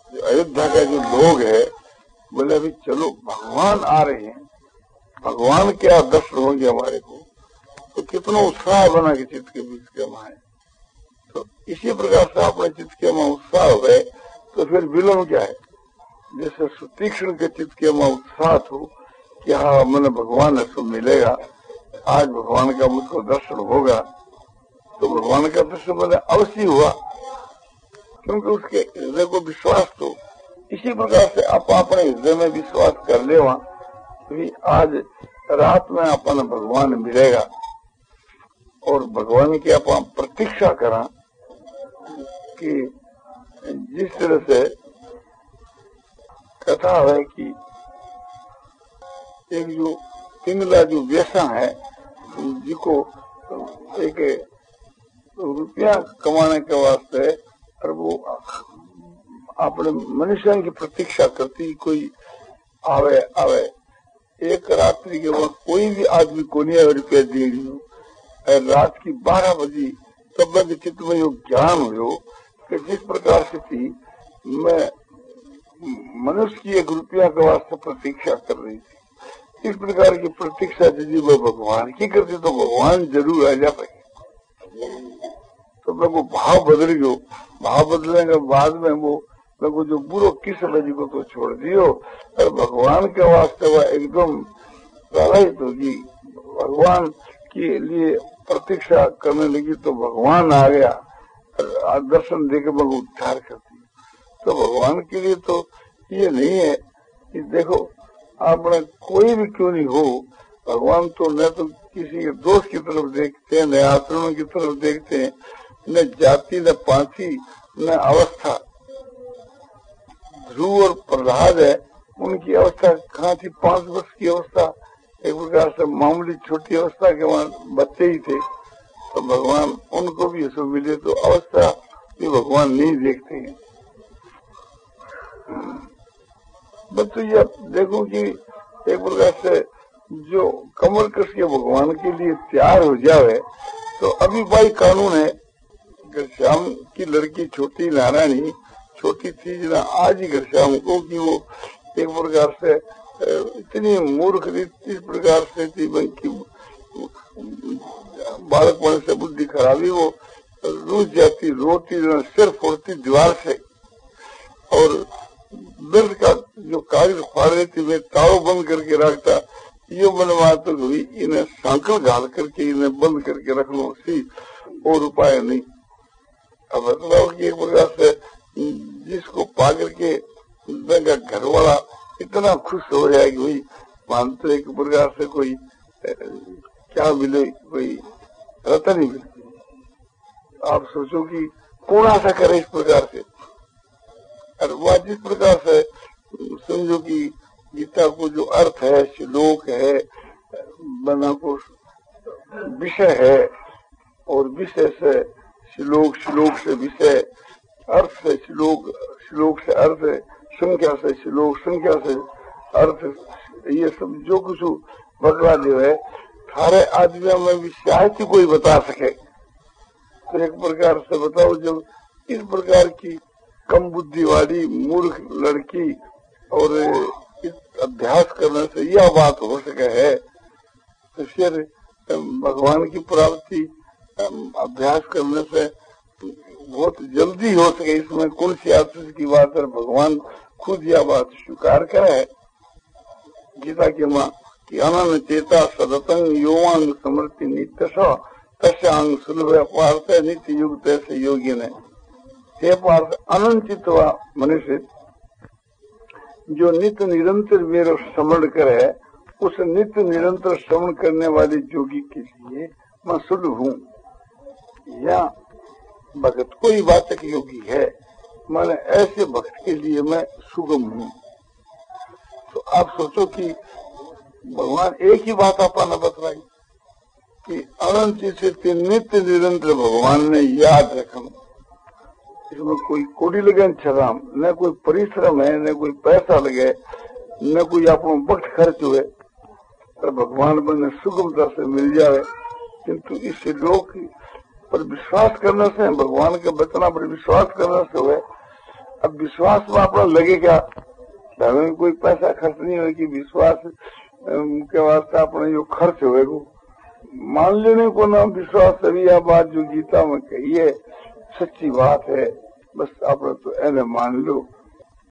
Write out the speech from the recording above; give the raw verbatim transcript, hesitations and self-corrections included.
जो अयोध्या का जो लोग है बोले अभी चलो भगवान आ रहे हैं, भगवान क्या दर्शन होंगे हमारे को, तो कितना उत्साह बना के चित्त के बीच के वहां है। तो इसी प्रकार से अपने चित्त के वहां उत्साह हो गए तो फिर विलम्ब क्या है। जैसे सुतीक्षण के चित्त के वहां उत्साह हो कि हाँ मैंने भगवान ऐसा मिलेगा, आज भगवान का मुझको दर्शन होगा, तो भगवान का दर्शन मैंने अवश्य हुआ, क्योंकि उसके हृदय को विश्वास तो। इसी प्रकार से आप अपने हृदय में विश्वास कर ले वहां भी आज रात में अपन भगवान मिलेगा, और भगवान की अपन प्रतीक्षा करा कि जिस तरह से कथा है कि एक जो पिंगला जो व्यसा है जिसको एक रुपया कमाने के वास्ते और वो अपने मनुष्य की प्रतीक्षा करती, कोई आवे आवे एक रात्रि के वक्त कोई भी आदमी को नहीं रुपया दे रही, रात की बारह बजी तब के चित्त में जो ज्ञान हो कि जिस प्रकार से थी मैं मनुष्य की एक रुपया के वास्ते प्रतीक्षा कर रही थी, इस प्रकार की प्रतीक्षा यदि वो भगवान की करती तो भगवान जरूर आ जाते। तो मेरे को भाव बदल गयो, भाव बदलने के बाद में वो मेरे को जो बुरो किस बजी को तो छोड़ दियो और भगवान के वास्ते वह एकदम प्रभावित होगी, भगवान के लिए प्रतीक्षा करने लगी तो भगवान आ गया और दर्शन देकर मैं उद्धार करती। तो भगवान के लिए तो ये नहीं है कि देखो आपने कोई भी क्यों नहीं हो, भगवान तो न तो किसी के दोष की तरफ देखते हैं, न आचरणों की तरफ देखते हैं, न जाति न पांची न अवस्था। ध्रुव और प्रहलाद है, उनकी अवस्था कहाँ थी, पांच वर्ष की अवस्था, एक प्रकार से मामूली छोटी अवस्था के वहां बच्चे ही थे, तो भगवान उनको भी ऐसा मिले तो अवस्था भी भगवान नहीं देखते हैं। बस तो ये देखो कि एक प्रकार से जो कमर कस के भगवान के लिए तैयार हो जावे तो अभी भाई कानून है कि श्याम की लड़की छोटी नारायणी छोटी थी जना आज ही घरश्याम को कि वो एक प्रकार से इतनी मूर्ख इस प्रकार से थी की बालकपन से बुद्धि खराबी, वो रूस जाती रोती सिर फोड़ती दीवार से और दर्द का जो कागज फाड़ रही थी वे ताव बंद करके रखता, ये मनवा तो हुई इन्हें सांकल घाल करके इन्हें बंद करके रख लो, सी और उपाय नहीं। अब बताओ कि एक प्रकार से जिसको पा करके घर वाला इतना खुश हो जाए कि भाई मान तो एक प्रकार से कोई क्या मिले, कोई रतन ही मिले। आप सोचो कि कौन आशा करे इस प्रकार से, और वह जिस प्रकार से समझो कि गीता को जो अर्थ है, श्लोक है, बना को विषय है, और विषय से श्लोक, श्लोक से विषय, अर्थ से श्लोक, श्लोक से अर्थ, संख्या से श्लोक, संख्या से अर्थ, ये सब जो कुछ बतला जो है सारे आदमियों में भी शायद ही कोई बता सके। तो एक प्रकार से बताओ जब इस प्रकार की कम बुद्धि वाली मूर्ख लड़की और इस अभ्यास करने से यह बात हो सके है, तो फिर भगवान की प्राप्ति अभ्यास करने से बहुत जल्दी हो सके, इसमें कौन सी आश्चर्य की बात है। भगवान खुद यह बात स्वीकार करे गीता के माँ कि अनन चेता सदतंग योवांग समृति नित्य तस्यांग सुलभ पार्थ नित्य युक्त ऐसे योगी ने। हे पार्थ, अनंचित हुआ मनुष्य जो नित्य निरंतर मेरा स्मरण करे, उस नित्य निरंतर श्रवण करने वाले जोगी के लिए मैं सुलभ हूँ, या भगत कोई वाचक योगी है, माने ऐसे भक्त के लिए मैं सुगम हूँ। तो आप सोचो कि भगवान एक ही बात आपने बतलाई कि अनंत से नित्य निरंतर भगवान ने याद रखना, इसमें कोई कोड़ी लगे छराम, न कोई परिश्रम है, न कोई पैसा लगे, न कोई अपना वक्त खर्च हुए, पर भगवान बने सुगमता से मिल जाए। किंतु इस लोक पर विश्वास करने से, भगवान के बचना पर विश्वास करने से हुए अब विश्वास में अपना लगे क्या, हमें कोई पैसा खर्च नहीं हो कि विश्वास के वास्ते अपने जो खर्च होएगो मान लेने को ना विश्वास। अभी यह बात जो गीता में कही है सच्ची बात है, बस आप तो ऐसे मान लो।